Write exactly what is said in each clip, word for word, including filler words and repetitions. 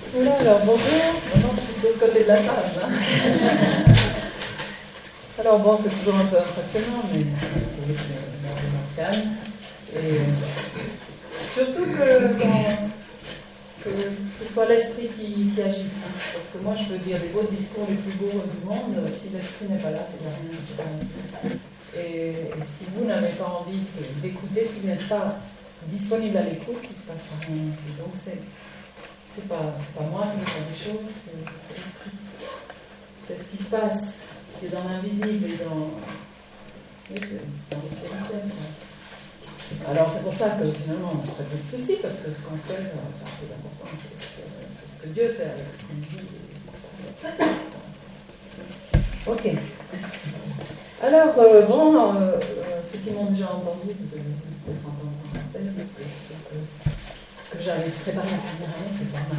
Voilà, alors bonjour, maintenant je suis de l'autre côté de la page. Hein. Alors bon, c'est toujours un peu impressionnant, mais c'est énormément calme. Et surtout que, dans, que ce soit l'esprit qui, qui agisse. Hein. Parce que moi, je peux dire les beaux discours les plus beaux du monde, si l'esprit n'est pas là, c'est rien qui se passe. Et, et si vous n'avez pas envie d'écouter, si vous n'êtes pas disponible à l'écoute, il ne se passe rien. Et donc c'est c'est pas, c'est pas moi qui fais des choses, c'est, c'est l'esprit. C'est ce qui se passe, qui est dans l'invisible et dans, oui, dans le spirituel. Alors c'est pour ça que finalement on a très peu de soucis, parce que ce qu'on fait, c'est un peu d'important, c'est ce, que, c'est ce que Dieu fait avec ce qu'on dit. C'est très important. Ok. Alors, euh, bon, euh, ceux qui m'ont déjà entendu, vous allez peut-être entendre un rappel, parce que, que ce que j'avais préparé la première année, c'est pas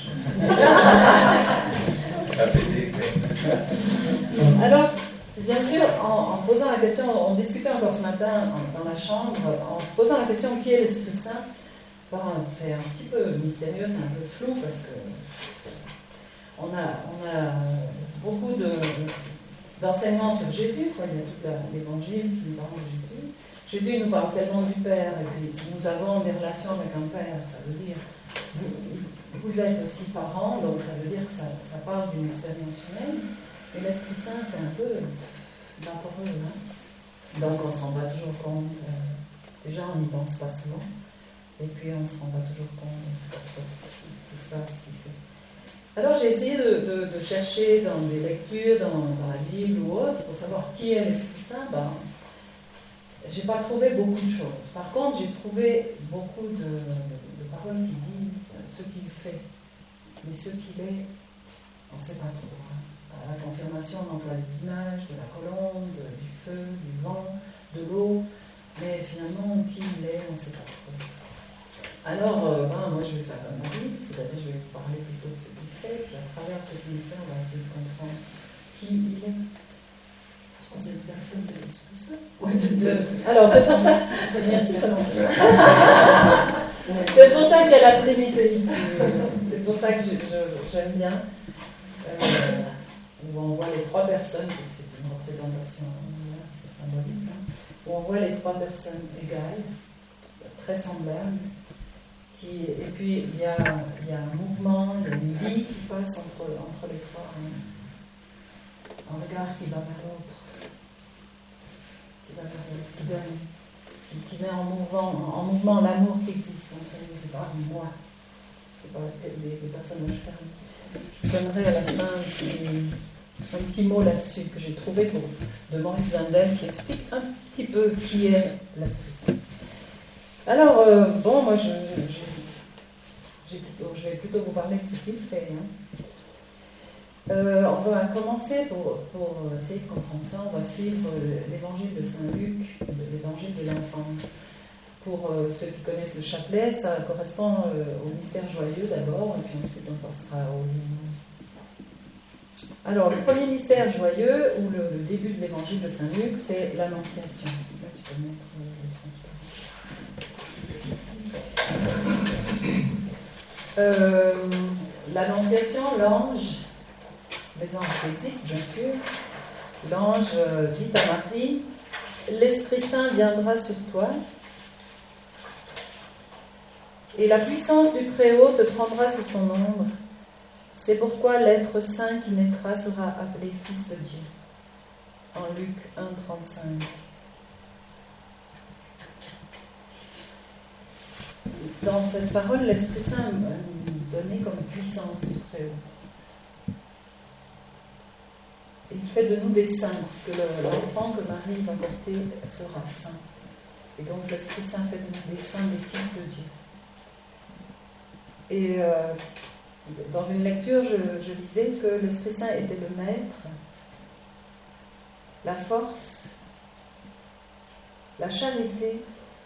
mal. Alors, bien sûr, en, en posant la question, on discutait encore ce matin en, dans la chambre, en se posant la question qui est l'Esprit Saint, bon, c'est un petit peu mystérieux, c'est un peu flou, parce que on a, on a beaucoup de... d'enseignements sur Jésus, quoi. Il y a tout la, l'évangile qui nous parle de Jésus. Jésus nous parle tellement du Père, et puis nous avons des relations avec un Père, ça veut dire, vous, vous êtes aussi parents, donc ça veut dire que ça, ça parle d'une expérience humaine, et l'Esprit Saint, c'est un peu vaporeux, hein. Donc on ne se rend pas toujours compte, euh, déjà on n'y pense pas souvent, et puis on ne se rend pas toujours compte, on ne sait pas trop ce qui, ce qui se passe, ce qu'il fait. Alors j'ai essayé de, de, de chercher dans des lectures, dans, dans la Bible ou autre, pour savoir qui est l'Esprit Saint. Ben, j'ai pas trouvé beaucoup de choses. Par contre, j'ai trouvé beaucoup de, de paroles qui disent ce qu'il fait. Mais ce qu'il est, on ne sait pas trop. Hein. À la confirmation, on emploie les images de la colombe, de, du feu, du vent, de l'eau. Mais finalement, qui il est, on ne sait pas trop. Alors, euh, ben, moi je vais faire comme Marie, c'est-à-dire je vais vous parler plutôt de ce qu'il fait, puis à travers ce qu'il fait, on va essayer de comprendre qui il est. Je pense que c'est une personne de l'Esprit Saint. Ouais, de, de... Alors, c'est pour ça. Merci, ça C'est pour ça qu'il y a la Trinité ici. C'est pour ça que je, je, j'aime bien. Euh, où on voit les trois personnes, c'est, c'est une représentation, c'est symbolique, hein, où on voit les trois personnes égales, très semblables. Qui, et puis il y, a, il y a un mouvement, il y a une vie qui passe entre, entre les trois, un, un regard qui va vers l'autre, qui va vers l'autre, qui donne, qui, qui met en mouvement, en mouvement l'amour qui existe entre nous. C'est pas moi, c'est pas des, des personnages fermés. Je vous donnerai à la fin un petit, un petit mot là-dessus que j'ai trouvé pour, de Maurice Zindel qui explique un petit peu qui est l'Esprit Saint. Alors, euh, bon, moi je, je J'ai plutôt, je vais plutôt vous parler de ce qu'il fait. Hein. Euh, on va commencer, pour, pour essayer de comprendre ça, on va suivre l'évangile de Saint Luc, l'évangile de l'enfance. Pour euh, ceux qui connaissent le chapelet, ça correspond euh, au mystère joyeux d'abord, et puis ensuite on passera au livre. Alors, le premier mystère joyeux, ou le, le début de l'évangile de Saint Luc, c'est l'Annonciation. Là, tu peux mettre euh, le transport. Euh, L'Annonciation, l'ange, les anges qui existent bien sûr, l'ange euh, dit à Marie, l'Esprit Saint viendra sur toi et la puissance du Très-Haut te prendra sous son ombre. C'est pourquoi l'être saint qui naîtra sera appelé Fils de Dieu. En Luc un, trente-cinq. Dans cette parole, l'Esprit Saint est donné comme puissance du Très-Haut. Il fait de nous des saints, parce que le, l'enfant que Marie va porter sera saint. Et donc l'Esprit Saint fait de nous des saints, des fils de Dieu. Et euh, dans une lecture, je, je lisais que l'Esprit Saint était le maître, la force, la charité,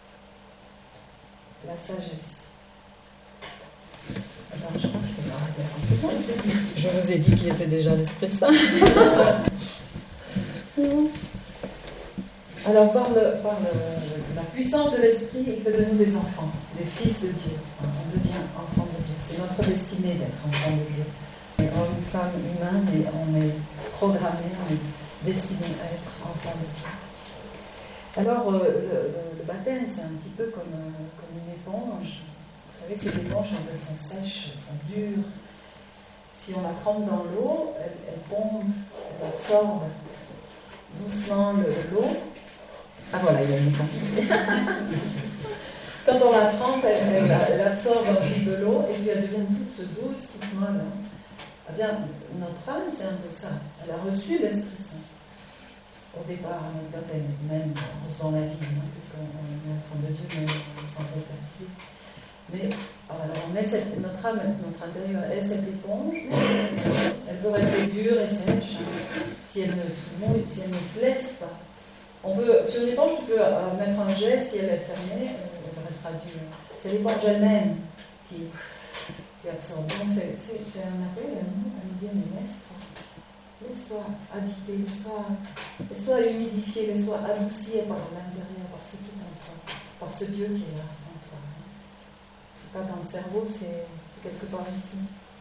la sagesse. Alors, je crois que je peux m'arrêter un peu. Je vous ai dit qu'il était déjà l'Esprit Saint. C'est bon. Alors, par, le, par le, la puissance de l'esprit, il fait de nous des enfants, des fils de Dieu. On devient enfant de Dieu. C'est notre destinée d'être enfant de Dieu. Et homme, femme, humain, mais on est programmé, on est destiné à être enfant de Dieu. Alors, euh, le, le, le baptême, c'est un petit peu comme, euh, comme une éponge. Vous savez, ces éponges, quand elles sont sèches, elles sont dures. Si on la trempe dans l'eau, elle, elle pompe, elle absorbe doucement l'eau. Ah voilà, il y a une éponge. Quand on la trempe, elle, elle, elle absorbe un petit peu l'eau et puis elle devient toute douce, toute molle. Eh bien, notre âme, c'est un peu ça. Elle a reçu l'Esprit Saint. Au départ, quand elle même reçoit la vie, hein, puisqu'on est enfant de Dieu, mais sans être baptisé. Mais alors, on est cette, notre âme, notre intérieur est cette éponge. Elle peut rester dure et sèche hein, si elle ne se mouille, si elle ne se laisse pas. On peut, sur une éponge, on peut euh, mettre un jet, si elle est fermée, elle restera dure. C'est l'éponge elle-même qui, qui absorbe. Donc c'est, c'est, c'est un appel à nous, à nous dire, mais laisse-toi, laisse-toi habiter, laisse-toi, laisse-toi humidifier, laisse-toi adoucir par l'intérieur, par ce qui est en toi, par ce Dieu qui est là en toi. C'est pas dans le cerveau, c'est, c'est quelque part ici.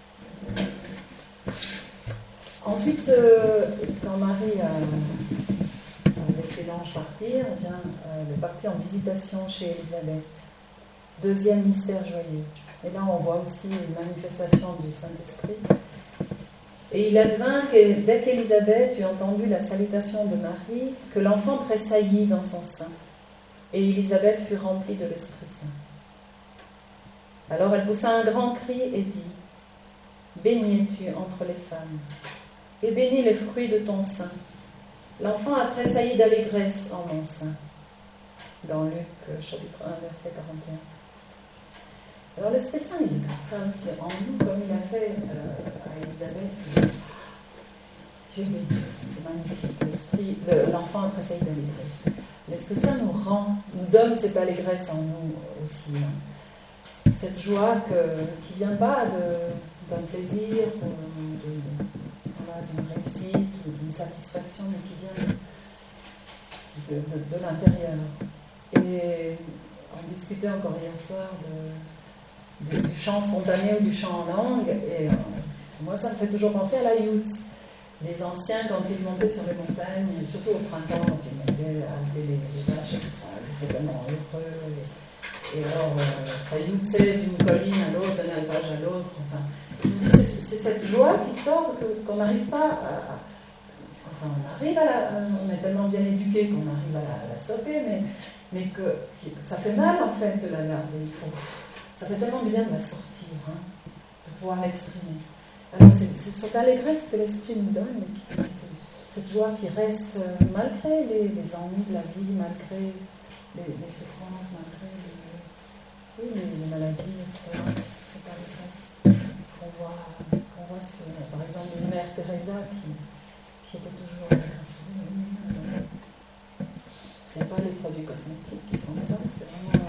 Ensuite, euh, quand Marie a laissé l'ange partir, eh bien, euh, elle est partie en visitation chez Élisabeth. Deuxième mystère joyeux. Et là, on voit aussi une manifestation du Saint-Esprit. Et il advint que dès qu'Élisabeth eut entendu la salutation de Marie, que l'enfant tressaillit dans son sein. Et Élisabeth fut remplie de l'Esprit Saint. Alors elle poussa un grand cri et dit : Bénie es-tu entre les femmes, et bénis les fruits de ton sein. L'enfant a tressailli d'allégresse en mon sein. Dans Luc, chapitre un, verset quarante et un. Alors l'Esprit Saint, il est comme ça aussi en nous, comme il a fait euh, à Élisabeth. Dieu béni, c'est magnifique. L'esprit, le, l'enfant a tressailli d'allégresse. L'Esprit Saint nous rend, nous donne cette allégresse en nous aussi. Hein. Cette joie que, qui ne vient pas de, d'un plaisir, de, de, voilà, d'une réussite, d'une satisfaction, mais qui vient de, de, de, de l'intérieur. Et on discutait encore hier soir de, de, du chant spontané ou du chant en langue, et euh, moi ça me fait toujours penser à la yout. Les anciens, quand ils montaient sur les montagnes, surtout au printemps, quand ils montaient à élever les, les vaches et tout ça, ils étaient vraiment heureux. Et, et alors, euh, ça youtsait d'une colline à l'autre, d'un alpage à l'autre. Enfin, c'est, c'est cette joie qui sort que, qu'on n'arrive pas à. Enfin, on arrive à la, on est tellement bien éduqué qu'on arrive à la, à la stopper, mais, mais que, que ça fait mal en fait de la garder. Il faut, ça fait tellement du bien de la sortir, hein, de pouvoir l'exprimer. Alors c'est, c'est cette allégresse que l'esprit nous donne, qui, cette joie qui reste malgré les, les ennuis de la vie, malgré les, les souffrances, malgré les, oui, les, les maladies, et cetera. Cette allégresse qu'on voit, qu'on voit sur, par exemple, une mère Teresa qui, qui était toujours avec un sourire. C'est pas les produits cosmétiques qui font ça, c'est vraiment,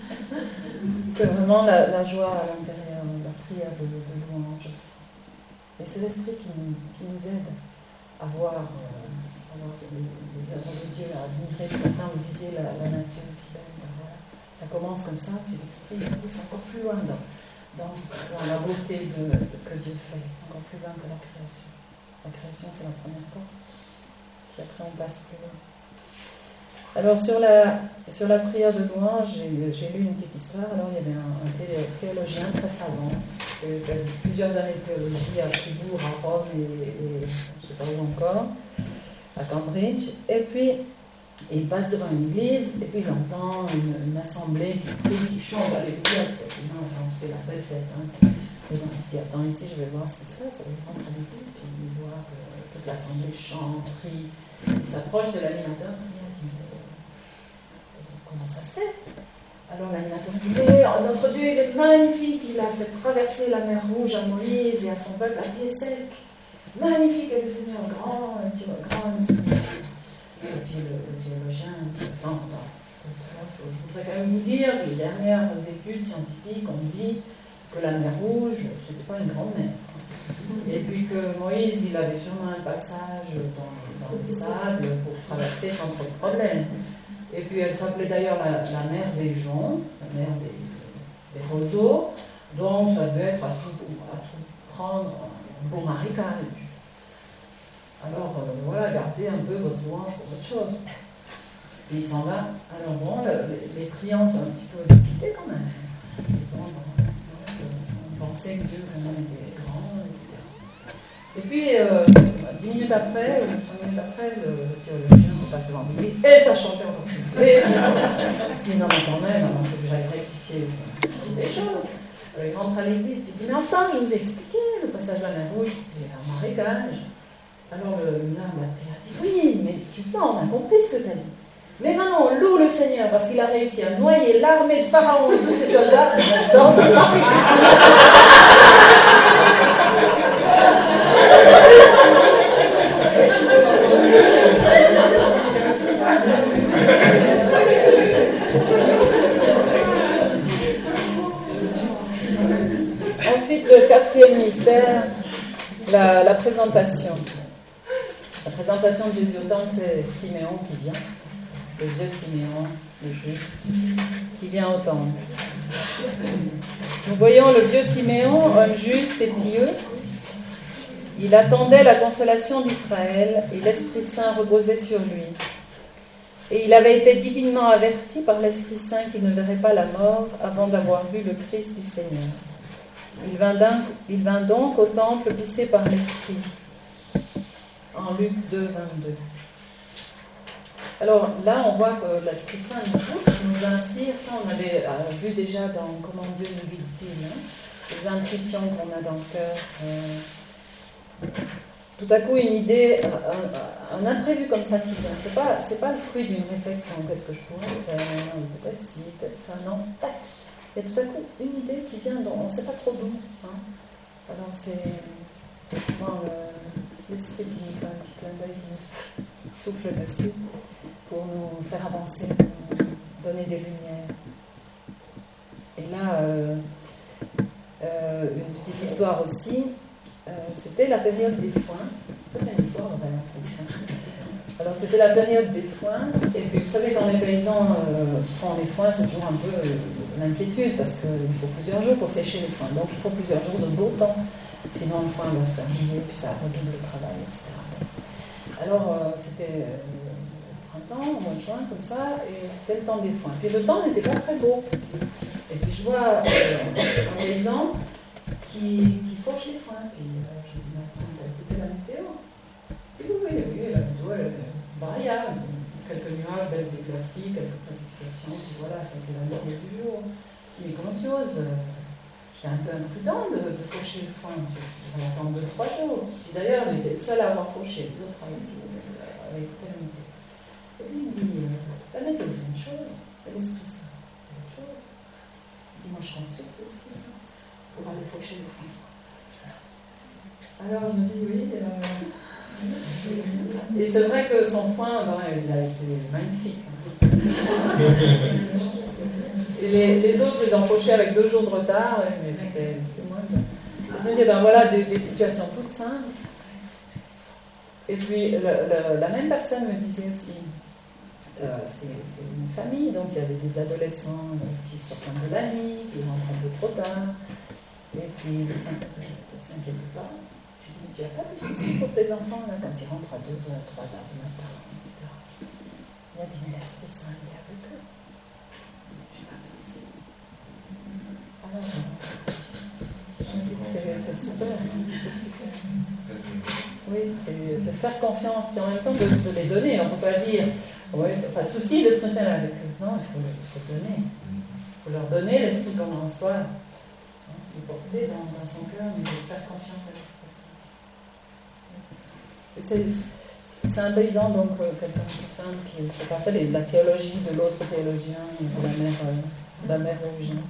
c'est vraiment la, la joie à l'intérieur, la prière de, de louange aussi. Et c'est l'Esprit qui nous, qui nous aide à voir, euh, à voir les, les œuvres de Dieu, à admirer. Ce matin, vous disiez la, la nature aussi belle. Ben voilà. Ça commence comme ça, puis l'Esprit nous pousse encore plus loin dans, dans, dans la beauté de, de, que Dieu fait, encore plus loin que la création. La création, c'est la première porte. Puis après, on passe plus loin. Alors, sur la, sur la prière de louange, j'ai, j'ai lu une petite histoire. Alors, il y avait un, un théologien très savant, qui avait fait plusieurs années de théologie à Fribourg, à Rome et, et je ne sais pas où encore, à Cambridge. Et puis, il passe devant une église, et puis il entend une, une assemblée qui prie, qui chante, alléluia. Enfin, on se fait la belle fête. Hein. Et donc, il se dit, attends, ici, je vais voir ce que c'est, ça va être en train de dire. Puis il voit que toute l'assemblée chante, prie. Il s'approche de l'animateur, il dit, comment ça se fait? Alors l'animateur dit, mais notre Dieu il est magnifique, il a fait traverser la mer Rouge à Moïse et à son peuple à pied sec. Magnifique est le Seigneur, grand, Dieu, grand est le Seigneur. Et puis le, le théologien dit, attends, attends, je voudrais quand même vous dire que les dernières études scientifiques ont dit que la mer Rouge, c'était pas une grande mer. Et puis que Moïse, il avait sûrement un passage dans, dans dans le sable pour traverser sans trop de problème. Et puis elle s'appelait d'ailleurs la, la mer des joncs, la mer des, des roseaux, donc ça devait être à tout, à tout prendre un beau marécage. Alors euh, voilà, gardez un peu votre louange pour autre chose. Et il s'en va. Alors bon, le, les, les clients sont un petit peu dépités quand même. Bon, on pensait que Dieu quand même était grand, et cetera. Et puis, euh, dix minutes après, ou cinq minutes après, le, le théologien passe devant l'église, et ça chantait encore plus. Et parce qu'il n'en entend même, alors il faut que j'aille rectifier des choses. Alors il rentre à l'église, et il dit, mais enfin, je vous ai expliqué, le passage de la mer Rouge, c'était un marécage. Alors le mineur de la prière dit, oui, mais justement, on a compris ce que tu as dit. Mais maintenant, on loue le Seigneur parce qu'il a réussi à noyer l'armée de Pharaon et tous ses soldats dans ce Ensuite, le quatrième mystère, la, la présentation. La présentation de Jésus au temple, c'est Siméon qui vient. Le vieux Siméon, le juste, qui vient au temple. Nous voyons le vieux Siméon, homme juste et pieux. Il attendait la consolation d'Israël et l'Esprit Saint reposait sur lui. Et il avait été divinement averti par l'Esprit Saint qu'il ne verrait pas la mort avant d'avoir vu le Christ du Seigneur. Il vint donc, il vint donc au temple poussé par l'Esprit. En Luc deux, vingt-deux. Alors là, on voit que l'Esprit Saint nous pousse, nous inspire. Ça, on avait euh, vu déjà dans Comment Dieu nous guide-t-il, hein, les intuitions qu'on a dans le cœur. Euh, tout à coup, une idée, un, un imprévu comme ça qui vient. C'est pas, c'est pas le fruit d'une réflexion. Qu'est-ce que je pourrais faire? Peut-être ci, peut-être ça. Non. Il y a tout à coup une idée qui vient, dont on ne sait pas trop d'où. Hein. Alors c'est, c'est souvent le, l'esprit qui nous fait un petit clin d'œil, qui souffle dessus pour nous faire avancer, nous donner des lumières. Et là, euh, euh, une petite histoire aussi, euh, c'était la période des foins. Ça, c'est une histoire vraie, hein. Alors, c'était la période des foins, et puis vous savez, quand les paysans euh, font les foins, c'est toujours un peu euh, l'inquiétude, parce qu'il faut plusieurs jours pour sécher les foins. Donc, il faut plusieurs jours de beau temps, sinon le foin va se faire griller, puis ça redouble le travail, et cetera. Alors, euh, c'était euh, le printemps, au mois de juin, comme ça, et c'était le temps des foins. Puis le temps n'était pas très beau. Et puis je vois euh, un paysan qui, qui fauche les foins. Puis euh, je me dis, mais attends, t'as écouté la météo? Et oui, oui, oui, la météo, elle est variable. Quelques nuages, belles éclaircies, quelques précipitations, puis voilà, c'était la journée du jour. Mais comment tu oses? J'étais un peu imprudent de, de faucher le foin. Je vais attendre deux, trois jours. Puis d'ailleurs, il était le seul à avoir fauché, les autres avaient écouté la météo. Et puis il me dit, euh, la météo c'est une chose, et l'Esprit Saint c'est autre chose. Il dit, moi je consulte l'Esprit Saint pour aller faucher le foin. Alors je me dis, oui. Euh... Et c'est vrai que son foin, ben, il a été magnifique. Et les, les autres, ils ont fauché avec deux jours de retard, mais c'était, c'était moins bien. Je me dis, ben voilà, des, des situations toutes simples. Et puis, le, le, la même personne me disait aussi, euh, c'est, c'est une famille, donc il y avait des adolescents qui sortent un peu la nuit, qui rentrent un peu trop tard, et puis ils ne s'inquiètent pas. Je dis, tu n'as pas de soucis pour tes enfants, là, quand ils rentrent à deux heures, trois heures du matin, et cetera. Il a dit, mais l'Esprit Saint est avec eux. Je n'ai pas de soucis. Alors, je me dis que c'est, c'est super. C'est super. Oui, c'est de faire confiance, et en même temps de, de les donner. On ne peut pas dire, oui, pas de souci, l'Esprit Saint est avec eux. Non, il faut, il faut donner. Il faut leur donner l'Esprit qu'on en soit, hein, de porter dans, dans son cœur, mais de faire confiance à l'Esprit Saint. Et c'est, c'est un paysan, donc euh, quelqu'un de tout simple, qui n'a pas fait la théologie de l'autre théologien, de la mère, euh, de la mère Rouge.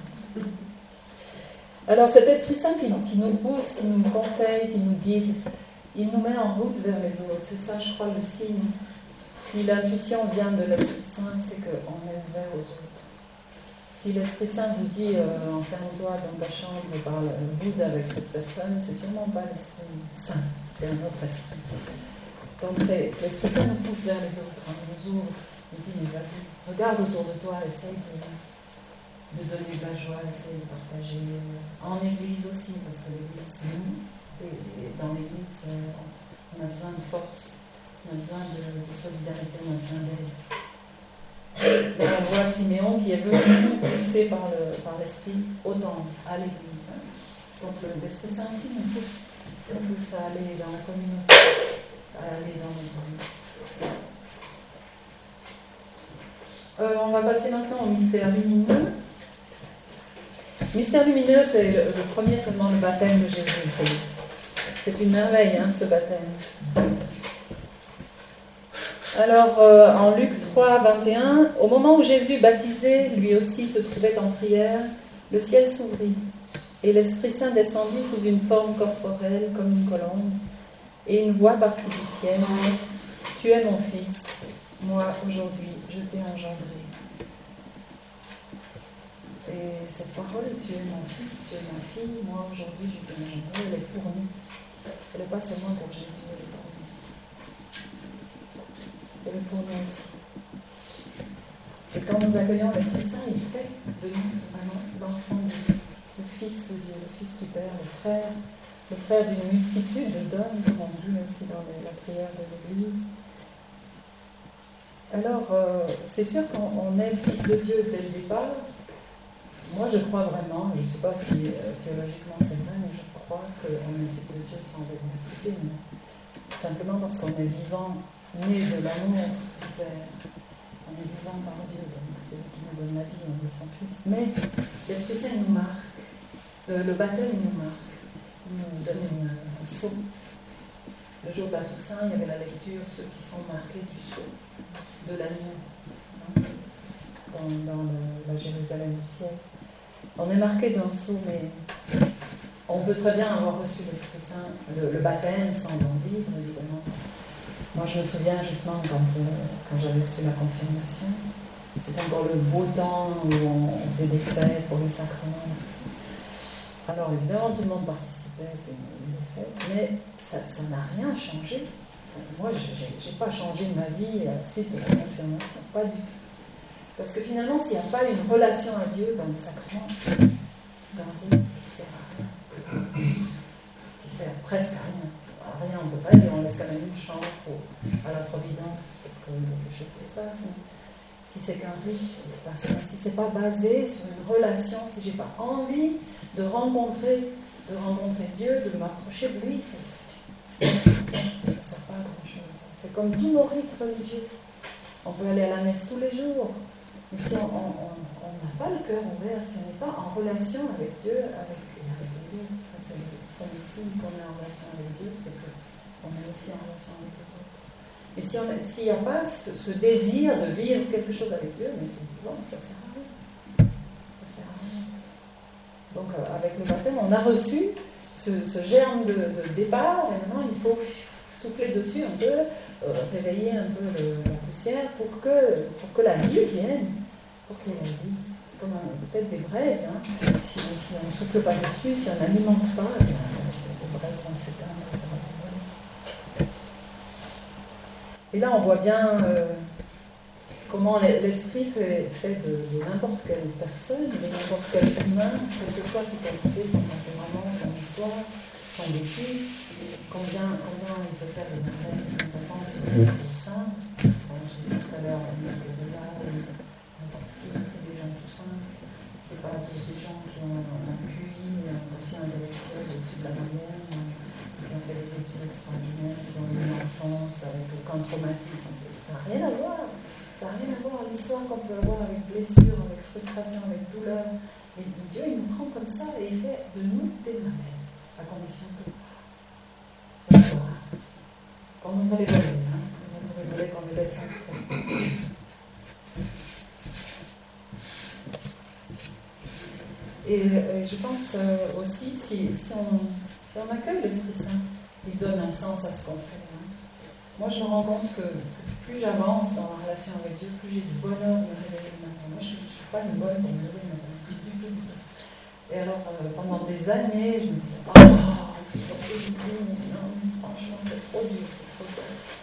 Alors cet Esprit Saint qui, qui nous pousse, qui nous conseille, qui nous guide, il nous met en route vers les autres. C'est ça, je crois, le signe. Si l'intuition vient de l'Esprit Saint, c'est qu'on est ouvert aux autres. Si l'Esprit Saint vous dit euh, enferme-toi dans ta chambre et parle boude avec cette personne, c'est sûrement pas l'Esprit Saint, c'est un autre esprit. Donc c'est, l'Esprit Saint nous pousse vers les autres, hein, nous ouvre, nous dit mais vas-y, regarde autour de toi, essaye de, de donner de la joie, essaye de partager. En Église aussi, parce que l'Église c'est nous, et, et dans l'Église on a besoin de force, on a besoin de, de solidarité, on a besoin d'aide. Là on voit Siméon qui est venu poussé par, le, par l'Esprit autant à l'Église. Hein. Donc le, l'Esprit Saint aussi nous pousse, nous pousse à aller dans la communauté, à aller dans l'Église. Euh, on va passer maintenant au mystère lumineux. Mystère lumineux, c'est le, le premier seulement, le baptême de Jésus. C'est, c'est une merveille, hein, ce baptême. Alors, euh, en Luc trois, vingt et un, au moment où Jésus baptisé, lui aussi se trouvait en prière, le ciel s'ouvrit, et l'Esprit Saint descendit sous une forme corporelle comme une colombe, et une voix partit du ciel, « Tu es mon Fils, moi aujourd'hui je t'ai engendré. » Et cette parole, tu es mon fils, tu es ma fille, moi aujourd'hui je t'ai engendré, elle est pour nous. Elle n'est pas seulement pour Jésus, elle est pour nous. Elle est pour nous aussi. Et quand nous accueillons l'Esprit Saint, il fait de nous vraiment l'enfant de Dieu, le fils de Dieu, le fils du Père, le frère, le frère d'une multitude d'hommes, comme on dit aussi dans la prière de l'Église. Alors, euh, c'est sûr qu'on est fils de Dieu dès le départ. Moi, je crois vraiment, je ne sais pas si euh, théologiquement c'est vrai, mais je crois qu'on est fils de Dieu sans être baptisé, mais simplement parce qu'on est vivant, né de l'amour du Père. On est vivant par Dieu, donc c'est lui qui nous donne la vie, on est son fils. Mais l'Esprit Saint nous marque, euh, le baptême nous marque, il nous donne une, un sceau. Le jour de la Toussaint, il y avait la lecture, ceux qui sont marqués du sceau, de l'agneau, hein, dans, dans le, la Jérusalem du ciel. On est marqué d'un sceau, mais on peut très bien avoir reçu l'Esprit Saint, le, le baptême, sans en vivre, évidemment. Moi, je me souviens justement quand, euh, quand j'avais reçu la confirmation, c'était encore le beau temps où on, on faisait des fêtes pour les sacrements et tout ça. Alors, évidemment, tout le monde participait, c'était une fête, mais ça, ça n'a rien changé. Ça, moi, je n'ai pas changé ma vie à la suite de la confirmation, pas du tout. Parce que finalement, s'il n'y a pas une relation à Dieu dans le sacrement, c'est un rite qui ne sert à rien. Qui sert presque à rien. À rien, on ne peut pas dire, on laisse quand même une chance au, à la providence pour que quelque chose se passe. Mais si c'est qu'un rite, c'est pas ça. Si ce n'est pas basé sur une relation, si je n'ai pas envie de rencontrer, de rencontrer Dieu, de m'approcher de lui, ça ne sert pas à grand-chose. C'est comme tous nos rites religieux. On peut aller à la messe tous les jours. Mais si on n'a pas le cœur ouvert, si on n'est pas en relation avec Dieu, avec, avec les autres, ça c'est le premier signe qu'on est en relation avec Dieu, c'est qu'on est aussi en relation avec les autres. Et si s'il n'y a pas ce, ce désir de vivre quelque chose avec Dieu, mais c'est bon, ça ne sert à rien. Ça sert à rien. Donc euh, avec le baptême, on a reçu ce, ce germe de, de départ, et maintenant il faut souffler dessus un peu, euh, réveiller un peu le, la poussière pour que, pour que la vie vienne. Pour qu'il y ait la vie. C'est comme un, peut-être des braises. Hein. Si, si on ne souffle pas dessus, si on n'alimente pas, eh bien, les braises vont s'éteindre. Ça va être... Et là, on voit bien euh, comment l'esprit fait, fait de, de n'importe quelle personne, de n'importe quel humain, quelle que soit ses qualités, son tempérament, son histoire, son vécu, combien, combien il peut faire de merveilles quand on pense au saint. Bon, je disais tout à l'heure, il y a des arts, n'importe qui, c'est des gens tout simples, c'est pas des, des gens qui ont un Q I, un quotient intellectuel au-dessus de la moyenne, qui ont fait des études extraordinaires, qui ont eu une enfance avec aucun traumatisme. Ça n'a rien à voir. Ça n'a rien à voir à l'histoire qu'on peut avoir avec blessure, avec frustration, avec douleur. Et Dieu, il nous prend comme ça et il fait de nous des merveilles, à condition que ça soit. Qu'on ouvre les volets, hein. On ouvre les volets, qu'on les laisse entrer. Et, et je pense euh, aussi, si, si, on, si on accueille l'Esprit Saint, il donne un sens à ce qu'on fait. Hein. Moi, je me rends compte que, que plus j'avance dans ma relation avec Dieu, plus j'ai du bonheur de me réveiller le matin. Moi, je ne suis pas une bonne pour me réveiller le matin. Du tout, du tout. Et alors, euh, pendant des années, je me suis dit, oh, il faut sortir du lit, non, franchement, c'est trop dur, c'est trop dur. Je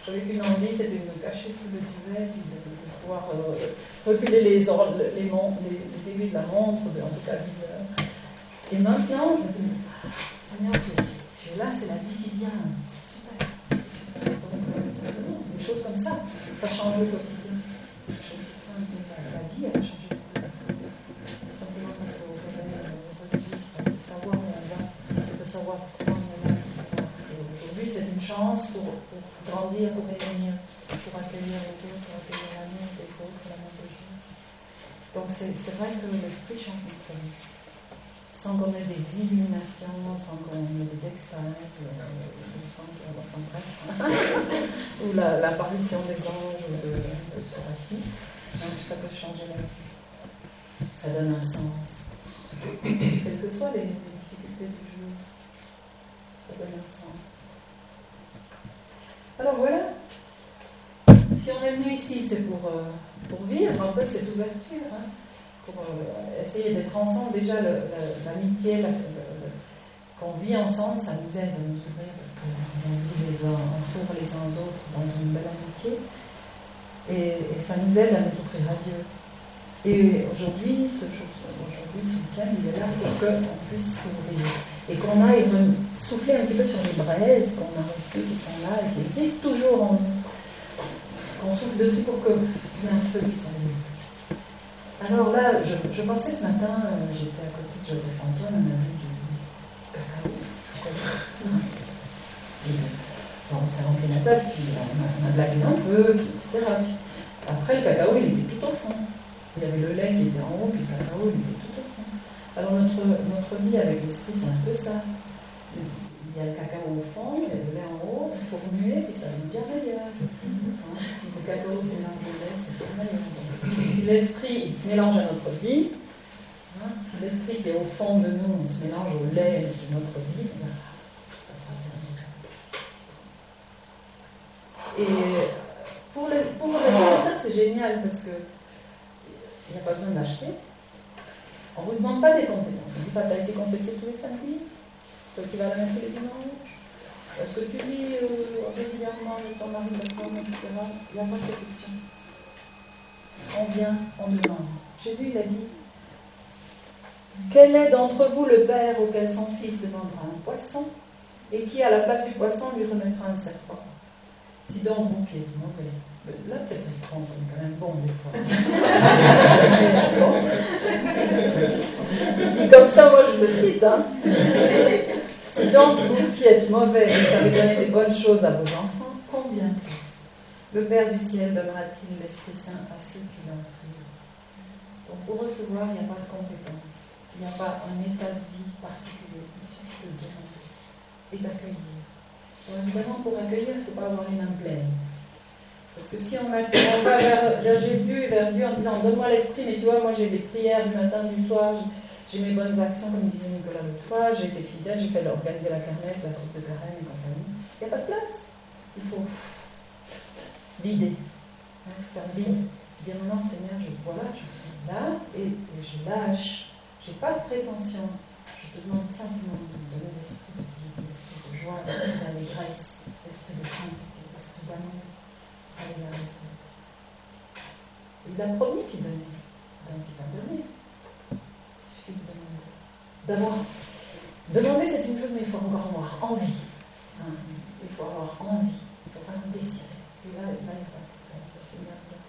J'avais qu'une envie, c'était de me cacher sous le duvet, de, de pouvoir euh, reculer les, or, les, montres, les, les aiguilles de la montre, de, en tout cas dix heures. Et maintenant, je me dis, Seigneur, tu, tu es là, c'est la vie qui vient, c'est super. C'est super. Donc, euh, simplement, des choses comme ça, ça change le quotidien. C'est des choses comme ça, la, la vie, elle a changé. Simplement parce qu'on connaît le revivre, de savoir où on va, de savoir pourquoi on est là, de savoir. Aujourd'hui, c'est une chance pour, pour grandir, pour réunir, pour accueillir les autres, pour accueillir l'amour des autres, l'amour de Dieu. Donc c'est, c'est vrai que l'esprit chante entre nous. Sans qu'on ait des illuminations, sans qu'on ait des extases, euh, sans qu'on enfin, bref, ou la, l'apparition des anges ou de, de Soraki. Donc ça peut changer la vie. Ça donne un sens. Quelles que soient les, les difficultés du jour, ça donne un sens. Alors voilà, si on est venu ici, c'est pour, euh, pour vivre un peu cette ouverture, hein, pour euh, essayer d'être ensemble. Déjà, le, le, l'amitié, la, le, le, qu'on vit ensemble, ça nous aide à nous ouvrir parce qu'on vit les uns, on s'ouvre les uns aux autres dans une belle amitié. Et, et ça nous aide à nous ouvrir à Dieu. Et aujourd'hui, ce jour, aujourd'hui, ce week-end, il est là pour qu'on puisse s'ouvrir. Et qu'on aille souffler un petit peu sur les braises qu'on a reçues, qui sont là et qui existent toujours en nous. Qu'on souffle dessus pour qu'il y ait un feu qui s'allume. Alors là, je, je pensais ce matin, euh, j'étais à côté de Joseph Antoine, on a vu du cacao, et, bon, on s'est rempli la tasse, puis on a, on a blagué un peu, puis, et cetera. Puis, après, le cacao, il était tout au fond. Il y avait le lait qui était en haut, puis le cacao, il était tout au fond. Alors notre, notre vie avec l'esprit, c'est un peu ça. Il y a le cacao au fond, il y a le lait en haut, il faut remuer, puis ça donne bien meilleur. Hein, si le cacao se mélange au lait, c'est bien meilleur. Donc, si, si l'esprit il se mélange à notre vie, hein, si l'esprit qui est au fond de nous se mélange au lait de notre vie, ben, ça sera bien meilleur. Et pour les, pour les ça, c'est génial parce que il n'y a pas besoin d'acheter. On ne vous demande pas des compétences. On ne dit pas, tu as été confessé tous les samedis, toi tu vas à la messe tous les dimanches, est-ce que tu lis euh, régulièrement avec ton mari, ta femme, et cetera. Il n'y a pas ces questions. On vient, on demande. Jésus, il a dit, quel est d'entre vous le père auquel son fils demandera un poisson et qui, à la place du poisson, lui remettra un serpent? Si donc vous qui êtes mauvais, là peut-être il se trompe, c'est quand même bon des fois. Dit comme ça, moi je le cite. Hein. Si donc vous qui êtes mauvais, vous savez donner des bonnes choses à vos enfants, combien plus le Père du ciel donnera-t-il l'Esprit Saint à ceux qui l'ont prié? Donc pour recevoir, il n'y a pas de compétence, il n'y a pas un état de vie particulier, il suffit de demander et d'accueillir. Bon, évidemment, pour accueillir, il ne faut pas avoir les mains pleines. Parce que si on, a, on va vers, vers Jésus et vers Dieu en disant donne-moi l'esprit, mais tu vois, moi j'ai des prières du matin, du soir, j'ai, j'ai mes bonnes actions, comme disait Nicolas l'autre fois, j'ai été fidèle, j'ai fait organiser la kermesse, la soupe de carême et compagnie. Il n'y a pas de place. Il faut vider. Il faut faire vide. Dire non, Seigneur, je, voilà, je suis là et, et je lâche. Je n'ai pas de prétention. Je te demande simplement de me donner l'esprit de vie, l'esprit de joie, l'esprit d'allégresse, l'esprit de sainteté, l'esprit d'amour. Aller vers les autres. Il a promis qu'il donnait, donc il va donner. Il suffit de demander. D'avoir, demander c'est une chose, mais il faut encore avoir envie. Hein. Il faut avoir envie, il faut vraiment désirer. Et là, là il va, le Seigneur vient.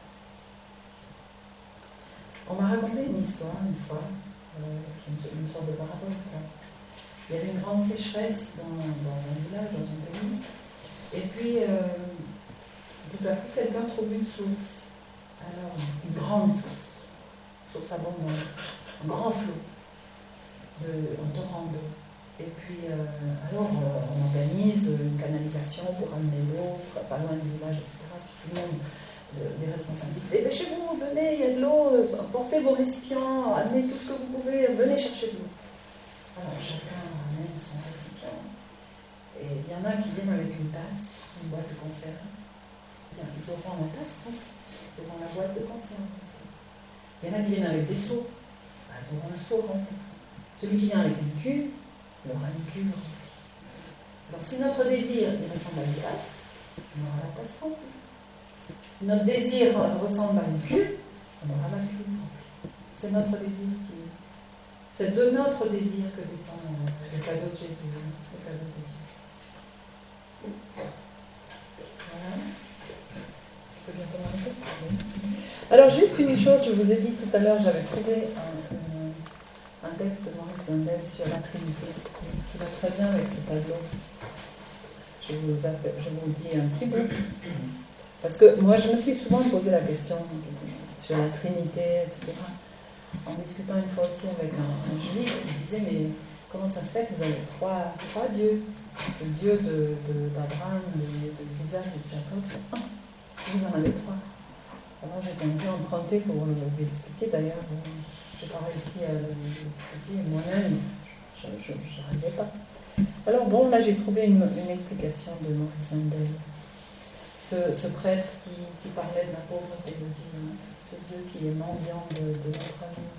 On m'a raconté une histoire une fois, euh, une, une sorte de parabole. Quoi. Il y avait une grande sécheresse dans, dans un village, dans un pays, et puis euh, tout à coup, quelqu'un trouve une source. Alors, une grande source, source abondante, un grand flot, de, un torrent d'eau. Et puis, euh, alors, euh, on organise une canalisation pour amener l'eau, pas loin du village, et cetera. Puis tout le monde, le, les responsables disent dépêchez-vous, venez, il y a de l'eau, portez vos récipients, amenez tout ce que vous pouvez, venez chercher de l'eau. Alors, chacun amène son récipient. Et il y en a qui viennent avec une tasse, une boîte de conserve. Bien, ils auront la tasse, hein. Ils auront la boîte de conserve. Il y en a qui viennent avec des seaux, ben, ils auront un seau rempli. Celui qui vient avec une cuve, il aura une cuve remplie. Alors si notre désir il ressemble à une tasse, on aura la tasse remplie. Si notre désir ressemble à une cuve, on aura la cuve remplie. C'est notre désir qui... C'est de notre désir que dépend le cadeau de Jésus, le cadeau de Dieu. Voilà. Je peux bientôt m'arrêter. Alors, juste une chose, je vous ai dit tout à l'heure, j'avais trouvé un, un, un texte de Maurice Sandel sur la Trinité, qui va très bien avec ce tableau. Je vous, appelle, je vous dis un petit bout. Parce que moi, je me suis souvent posé la question sur la Trinité, et cetera. En discutant une fois aussi avec un, un juif, il disait, mais comment ça se fait que vous avez trois, trois dieux? Le Dieu de, de, d'Abraham, de, de Isaac et de Jacob, c'est un. Vous en avez trois. Alors j'étais un peu empruntée pour lui expliquer, d'ailleurs, je n'ai pas réussi à l'expliquer moi-même, je n'arrivais pas. Alors bon, là j'ai trouvé une, une explication de Maurice Sandel, ce, ce prêtre qui, qui parlait de la pauvreté de Dieu, ce Dieu qui est mendiant de, de notre amour.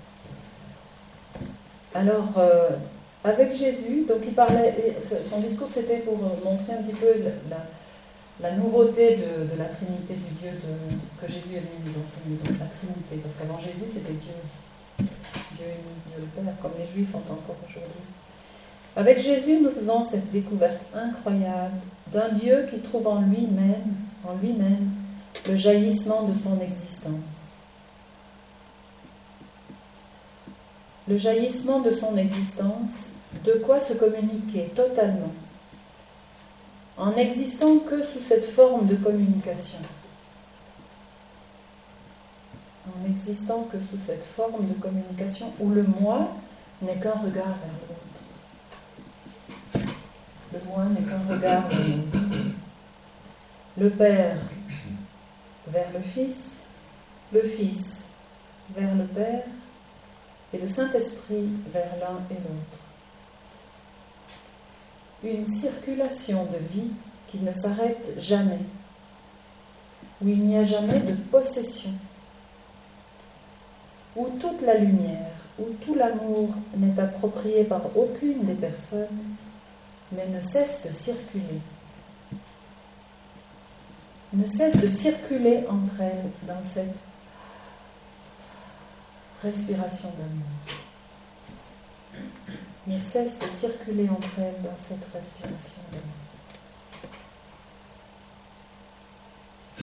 Alors, euh, avec Jésus, donc il parlait, son discours c'était pour montrer un petit peu la, la nouveauté de, de la Trinité du Dieu de, que Jésus est venu nous enseigner, donc la Trinité, parce qu'avant Jésus c'était Dieu, Dieu unique, Dieu le Père, comme les Juifs ont encore aujourd'hui. Avec Jésus, nous faisons cette découverte incroyable d'un Dieu qui trouve en lui-même, en lui-même, le jaillissement de son existence. Le jaillissement de son existence, de quoi se communiquer totalement, en n'existant que sous cette forme de communication. En n'existant que sous cette forme de communication où le moi n'est qu'un regard vers l'autre. Le moi n'est qu'un regard vers l'autre. Le Père vers le Fils, le Fils vers le Père, et le Saint-Esprit vers l'un et l'autre. Une circulation de vie qui ne s'arrête jamais, où il n'y a jamais de possession, où toute la lumière, où tout l'amour n'est approprié par aucune des personnes, mais ne cesse de circuler. Ne cesse de circuler entre elles dans cette respiration d'amour. Ne cesse de circuler entre elles dans cette respiration d'amour.